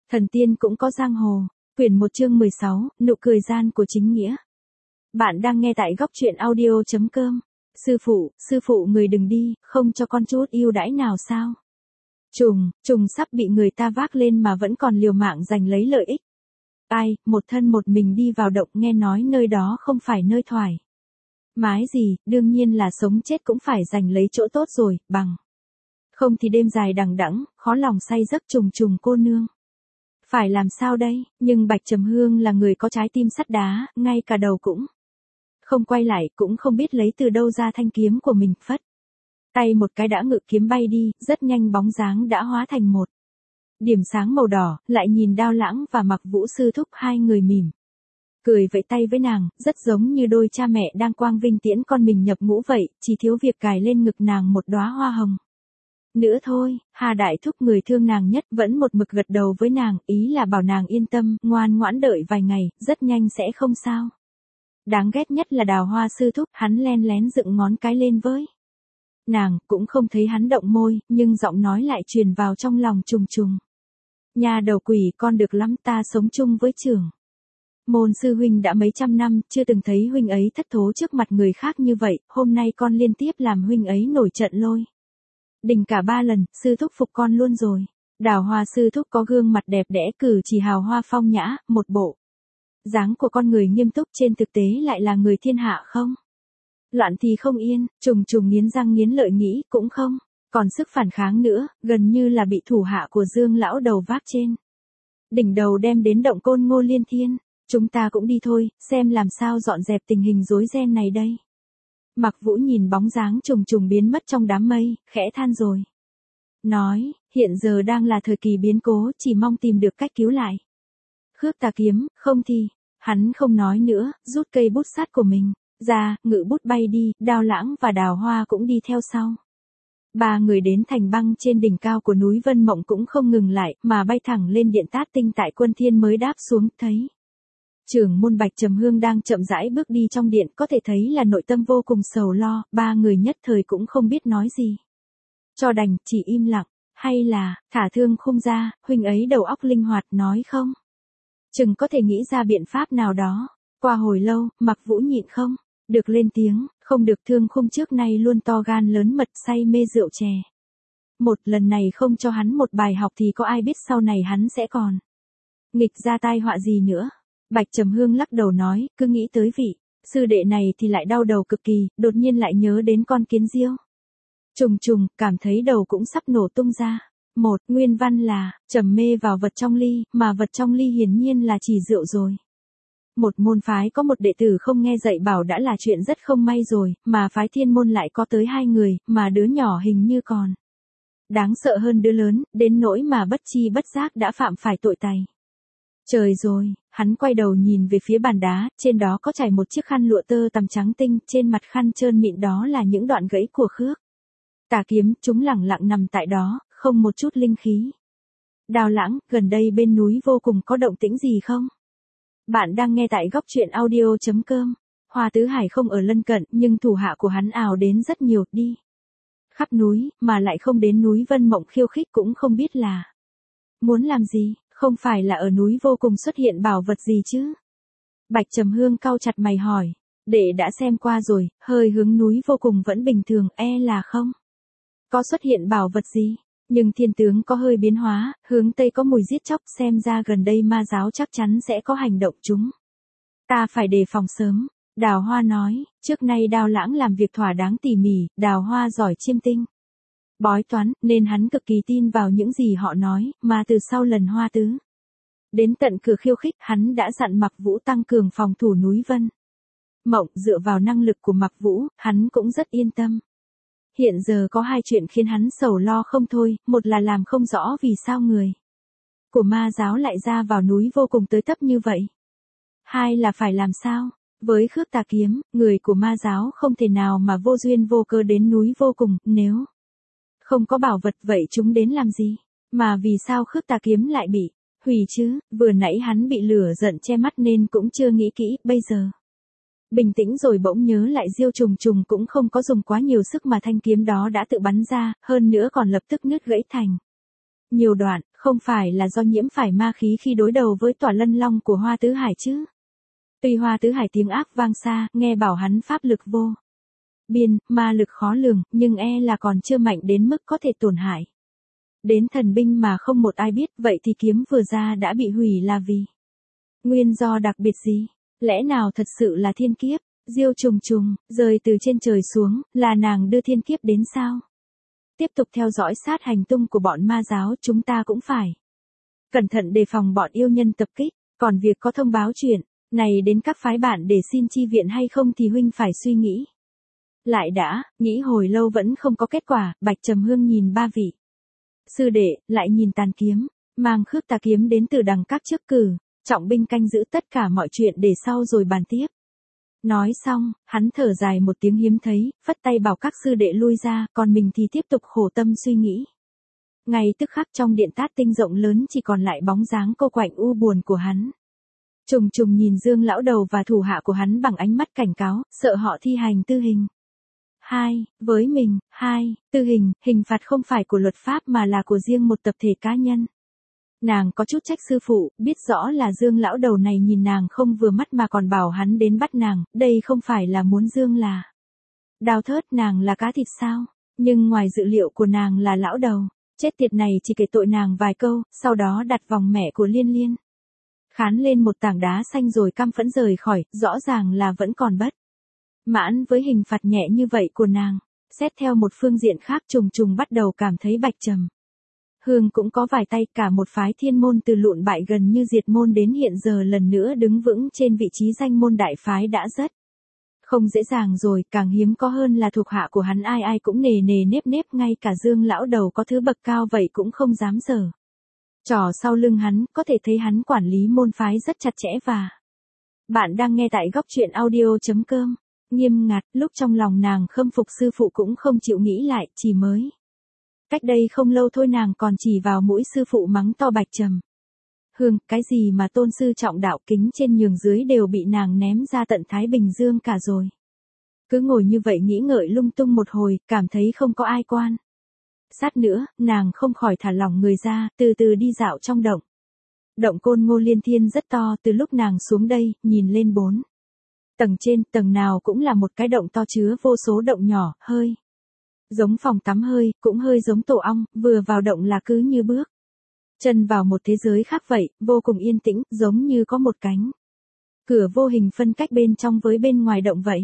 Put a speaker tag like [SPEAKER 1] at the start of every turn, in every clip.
[SPEAKER 1] Thần tiên cũng có giang hồ. Quyển 1 chương 16, nụ cười gian của chính nghĩa. Bạn đang nghe tại góc truyện audio.com. Sư phụ người đừng đi, không cho con chút ưu đãi nào sao? Trùng sắp bị người ta vác lên mà vẫn còn liều mạng giành lấy lợi ích. Ai, một thân một mình đi vào động, nghe nói nơi đó không phải nơi thoải mái gì, đương nhiên là sống chết cũng phải giành lấy chỗ tốt rồi, bằng không thì đêm dài đằng đẵng, khó lòng say giấc. Trùng cô nương. Phải làm sao đây, nhưng Bạch Trầm Hương là người có trái tim sắt đá, ngay cả đầu cũng không quay lại, cũng không biết lấy từ đâu ra thanh kiếm của mình, phất tay một cái đã ngự kiếm bay đi, rất nhanh bóng dáng đã hóa thành một điểm sáng màu đỏ. Lại nhìn Đao Lãng và Mặc Vũ sư thúc, hai người mỉm cười vẫy tay với nàng, rất giống như đôi cha mẹ đang quang vinh tiễn con mình nhập ngũ vậy, chỉ thiếu việc cài lên ngực nàng một đóa hoa hồng nữa thôi. Hà đại thúc, người thương nàng nhất, vẫn một mực gật đầu với nàng, ý là bảo nàng yên tâm, ngoan ngoãn đợi vài ngày, rất nhanh sẽ không sao. Đáng ghét nhất là Đào Hoa sư thúc, hắn len lén dựng ngón cái lên với nàng, cũng không thấy hắn động môi, nhưng giọng nói lại truyền vào trong lòng trùng. Nhà đầu quỷ, con được lắm, ta sống chung với trưởng môn sư huynh đã mấy trăm năm, chưa từng thấy huynh ấy thất thố trước mặt người khác như vậy, hôm nay con liên tiếp làm huynh ấy nổi trận lôi đình cả 3 lần, sư thúc phục con luôn rồi. Đào Hoa sư thúc có gương mặt đẹp đẽ, cử chỉ hào hoa phong nhã, một bộ dáng của con người nghiêm túc, trên thực tế lại là người thiên hạ không loạn thì không yên. Trùng nghiến răng nghiến lợi nghĩ, cũng không còn sức phản kháng nữa, gần như là bị thủ hạ của Dương lão đầu vác trên đỉnh đầu đem đến động Côn Ngô Liên Thiên. Chúng ta cũng đi thôi, xem làm sao dọn dẹp tình hình rối ren này đây. Mặc Vũ nhìn bóng dáng trùng biến mất trong đám mây, khẽ than rồi nói, hiện giờ đang là thời kỳ biến cố, chỉ mong tìm được cách cứu lại Khước Tà Kiếm, không thì. Hắn không nói nữa, rút cây bút sắt của mình ra, ngự bút bay đi. Đao Lãng và Đào Hoa cũng đi theo sau. 3 người đến thành băng trên đỉnh cao của núi Vân Mộng cũng không ngừng lại, mà bay thẳng lên điện Tát Tinh tại Quân Thiên mới đáp xuống, thấy trưởng môn Bạch Trầm Hương đang chậm rãi bước đi trong điện, có thể thấy là nội tâm vô cùng sầu lo. 3 người nhất thời cũng không biết nói gì cho đành, chỉ im lặng. Hay là thả Thương Khung ra, huynh ấy đầu óc linh hoạt, nói không chừng có thể nghĩ ra biện pháp nào đó. Qua hồi lâu, Mặc Vũ nhịn không được lên tiếng, không được, Thương Khung trước nay luôn to gan lớn mật, say mê rượu chè. Một lần này không cho hắn một bài học thì có ai biết sau này hắn sẽ còn nghịch ra tai họa gì nữa. Bạch Trầm Hương lắc đầu nói, cứ nghĩ tới vị sư đệ này thì lại đau đầu cực kỳ, đột nhiên lại nhớ đến con kiến diêu. Trùng, cảm thấy đầu cũng sắp nổ tung ra. Một, nguyên văn là, trầm mê vào vật trong ly, mà vật trong ly hiển nhiên là chỉ rượu rồi. Một môn phái có một đệ tử không nghe dạy bảo đã là chuyện rất không may rồi, mà phái Thiên môn lại có tới 2 người, mà đứa nhỏ hình như còn đáng sợ hơn đứa lớn, đến nỗi mà bất chi bất giác đã phạm phải tội tày. Trời rồi, hắn quay đầu nhìn về phía bàn đá, trên đó có trải một chiếc khăn lụa tơ tằm trắng tinh, trên mặt khăn trơn mịn đó là những đoạn gãy của Khước Tà Kiếm, chúng lẳng lặng nằm tại đó, không một chút linh khí. Đào Lãng, gần đây bên núi vô cùng có động tĩnh gì không? Bạn đang nghe tại góc truyện audio.com. Hoa Tứ Hải không ở lân cận, nhưng thủ hạ của hắn ào đến rất nhiều, đi khắp núi, mà lại không đến núi Vân Mộng khiêu khích, cũng không biết là muốn làm gì, không phải là ở núi vô cùng xuất hiện bảo vật gì chứ? Bạch Trầm Hương cau chặt mày hỏi, đệ đã xem qua rồi, hơi hướng núi vô cùng vẫn bình thường, là không có xuất hiện bảo vật gì, nhưng thiên tướng có hơi biến hóa, hướng tây có mùi giết chóc, xem ra gần đây ma giáo chắc chắn sẽ có hành động, chúng ta phải đề phòng sớm. Đào Hoa nói, trước nay Đao Lãng làm việc thỏa đáng tỉ mỉ, Đào Hoa giỏi chiêm tinh bói toán, nên hắn cực kỳ tin vào những gì họ nói, mà từ sau lần Hoa Tứ đến tận cửa khiêu khích, hắn đã dặn Mặc Vũ tăng cường phòng thủ núi Vân Mộng. Dựa vào năng lực của Mặc Vũ, hắn cũng rất yên tâm. Hiện giờ có 2 chuyện khiến hắn sầu lo không thôi, một là làm không rõ vì sao người của ma giáo lại ra vào núi vô cùng tới tấp như vậy. 2 là phải làm sao với Khước Tà Kiếm, người của ma giáo không thể nào mà vô duyên vô cớ đến núi vô cùng, nếu không có bảo vật vậy chúng đến làm gì? Mà vì sao Khước Tà Kiếm lại bị hủy chứ? Vừa nãy hắn bị lửa giận che mắt nên cũng chưa nghĩ kỹ, bây giờ bình tĩnh rồi bỗng nhớ lại Diêu Trùng cũng không có dùng quá nhiều sức mà thanh kiếm đó đã tự bắn ra, hơn nữa còn lập tức nứt gãy thành nhiều đoạn, không phải là do nhiễm phải ma khí khi đối đầu với tỏa lân long của Hoa Tứ Hải chứ. Tuy Hoa Tứ Hải tiếng ác vang xa, nghe bảo hắn pháp lực vô biên, ma lực khó lường, nhưng là còn chưa mạnh đến mức có thể tổn hại đến thần binh mà không một ai biết, vậy thì kiếm vừa ra đã bị hủy là vì nguyên do đặc biệt gì? Lẽ nào thật sự là thiên kiếp? Diêu trùng trùng, rơi từ trên trời xuống, là nàng đưa thiên kiếp đến sao? Tiếp tục theo dõi sát hành tung của bọn ma giáo, chúng ta cũng phải cẩn thận đề phòng bọn yêu nhân tập kích, còn việc có thông báo chuyện này đến các phái bản để xin chi viện hay không thì huynh phải suy nghĩ lại đã. Nghĩ hồi lâu vẫn không có kết quả, Bạch Trầm Hương nhìn ba vị sư đệ, lại nhìn tàn kiếm, mang khước tà kiếm đến từ đằng các trước cử, trọng binh canh giữ tất cả mọi chuyện để sau rồi bàn tiếp. Nói xong, hắn thở dài một tiếng hiếm thấy, phất tay bảo các sư đệ lui ra, còn mình thì tiếp tục khổ tâm suy nghĩ. Ngay tức khắc trong điện Tát Tinh rộng lớn chỉ còn lại bóng dáng cô quạnh u buồn của hắn. Trùng trùng nhìn Dương lão đầu và thủ hạ của hắn bằng ánh mắt cảnh cáo, sợ họ thi hành tư hình. Với mình, tư hình, hình phạt không phải của luật pháp mà là của riêng một tập thể cá nhân. Nàng có chút trách sư phụ, biết rõ là Dương lão đầu này nhìn nàng không vừa mắt mà còn bảo hắn đến bắt nàng, đây không phải là muốn Dương là đào thớt nàng là cá thịt sao, nhưng ngoài dự liệu của nàng là lão đầu, chết tiệt này chỉ kể tội nàng vài câu, sau đó đặt vòng mẹ của Liên Liên khán lên một tảng đá xanh rồi căm phẫn rời khỏi, rõ ràng là vẫn còn bất mãn với hình phạt nhẹ như vậy của nàng. Xét theo một phương diện khác, trùng trùng bắt đầu cảm thấy Bạch Trầm Hương cũng có vài tay, cả một phái thiên môn từ lụn bại gần như diệt môn đến hiện giờ lần nữa đứng vững trên vị trí danh môn đại phái đã rất không dễ dàng rồi, càng hiếm có hơn là thuộc hạ của hắn ai ai cũng nề nề nếp nếp, ngay cả Dương lão đầu có thứ bậc cao vậy cũng không dám giở trò sau lưng hắn, có thể thấy hắn quản lý môn phái rất chặt chẽ và bạn đang nghe tại góc truyện audio.com. Nghiêm ngặt, lúc trong lòng nàng khâm phục sư phụ cũng không chịu nghĩ lại, chỉ mới cách đây không lâu thôi nàng còn chỉ vào mũi sư phụ mắng to Bạch Trầm Hương, cái gì mà tôn sư trọng đạo, kính trên nhường dưới đều bị nàng ném ra tận Thái Bình Dương cả rồi. Cứ ngồi như vậy nghĩ ngợi lung tung một hồi, cảm thấy không có ai quan sát nữa, nàng không khỏi thả lỏng người ra, từ từ đi dạo trong động. Động Côn Ngô Liên Thiên rất to, từ lúc nàng xuống đây, nhìn lên 4 tầng trên, tầng nào cũng là một cái động to chứa vô số động nhỏ, hơi giống phòng tắm hơi, cũng hơi giống tổ ong, vừa vào động là cứ như bước chân vào một thế giới khác vậy, vô cùng yên tĩnh, giống như có một cánh cửa vô hình phân cách bên trong với bên ngoài động vậy.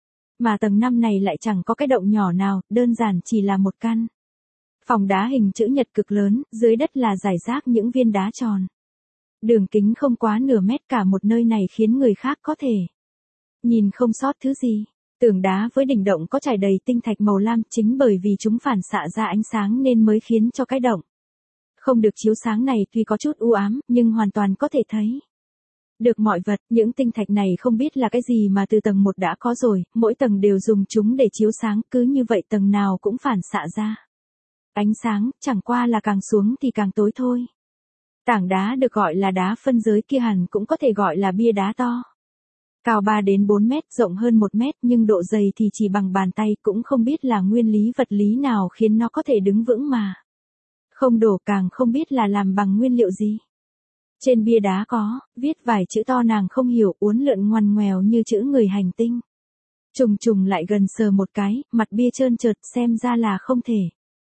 [SPEAKER 1] Mà tầng 5 này lại chẳng có cái động nhỏ nào, đơn giản chỉ là một căn phòng đá hình chữ nhật cực lớn, dưới đất là rải rác những viên đá tròn. Đường kính không quá nửa mét, cả một nơi này khiến người khác có thể nhìn không sót thứ gì. Tường đá với đỉnh động có trải đầy tinh thạch màu lam, chính bởi vì chúng phản xạ ra ánh sáng nên mới khiến cho cái động không được chiếu sáng này tuy có chút u ám, nhưng hoàn toàn có thể thấy được mọi vật. Những tinh thạch này không biết là cái gì mà từ tầng 1 đã có rồi, mỗi tầng đều dùng chúng để chiếu sáng, cứ như vậy tầng nào cũng phản xạ ra ánh sáng, chẳng qua là càng xuống thì càng tối thôi. Tảng đá được gọi là đá phân giới kia hẳn cũng có thể gọi là bia đá to. Cao 3 đến 4 mét, rộng hơn 1 mét, nhưng độ dày thì chỉ bằng bàn tay, cũng không biết là nguyên lý vật lý nào khiến nó có thể đứng vững mà không đổ, càng không biết là làm bằng nguyên liệu gì. Trên bia đá có viết vài chữ to nàng không hiểu, uốn lượn ngoằn ngoèo như chữ người hành tinh. Trùng trùng lại gần sờ một cái, mặt bia trơn trượt, xem ra là không thể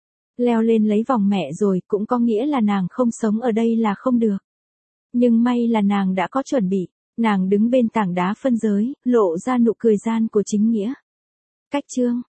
[SPEAKER 1] leo lên lấy vòng mẹ rồi, cũng có nghĩa là nàng không sống ở đây là không được. Nhưng may là nàng đã có chuẩn bị. Nàng đứng bên tảng đá phân giới, lộ ra nụ cười gian của chính nghĩa. Cách chương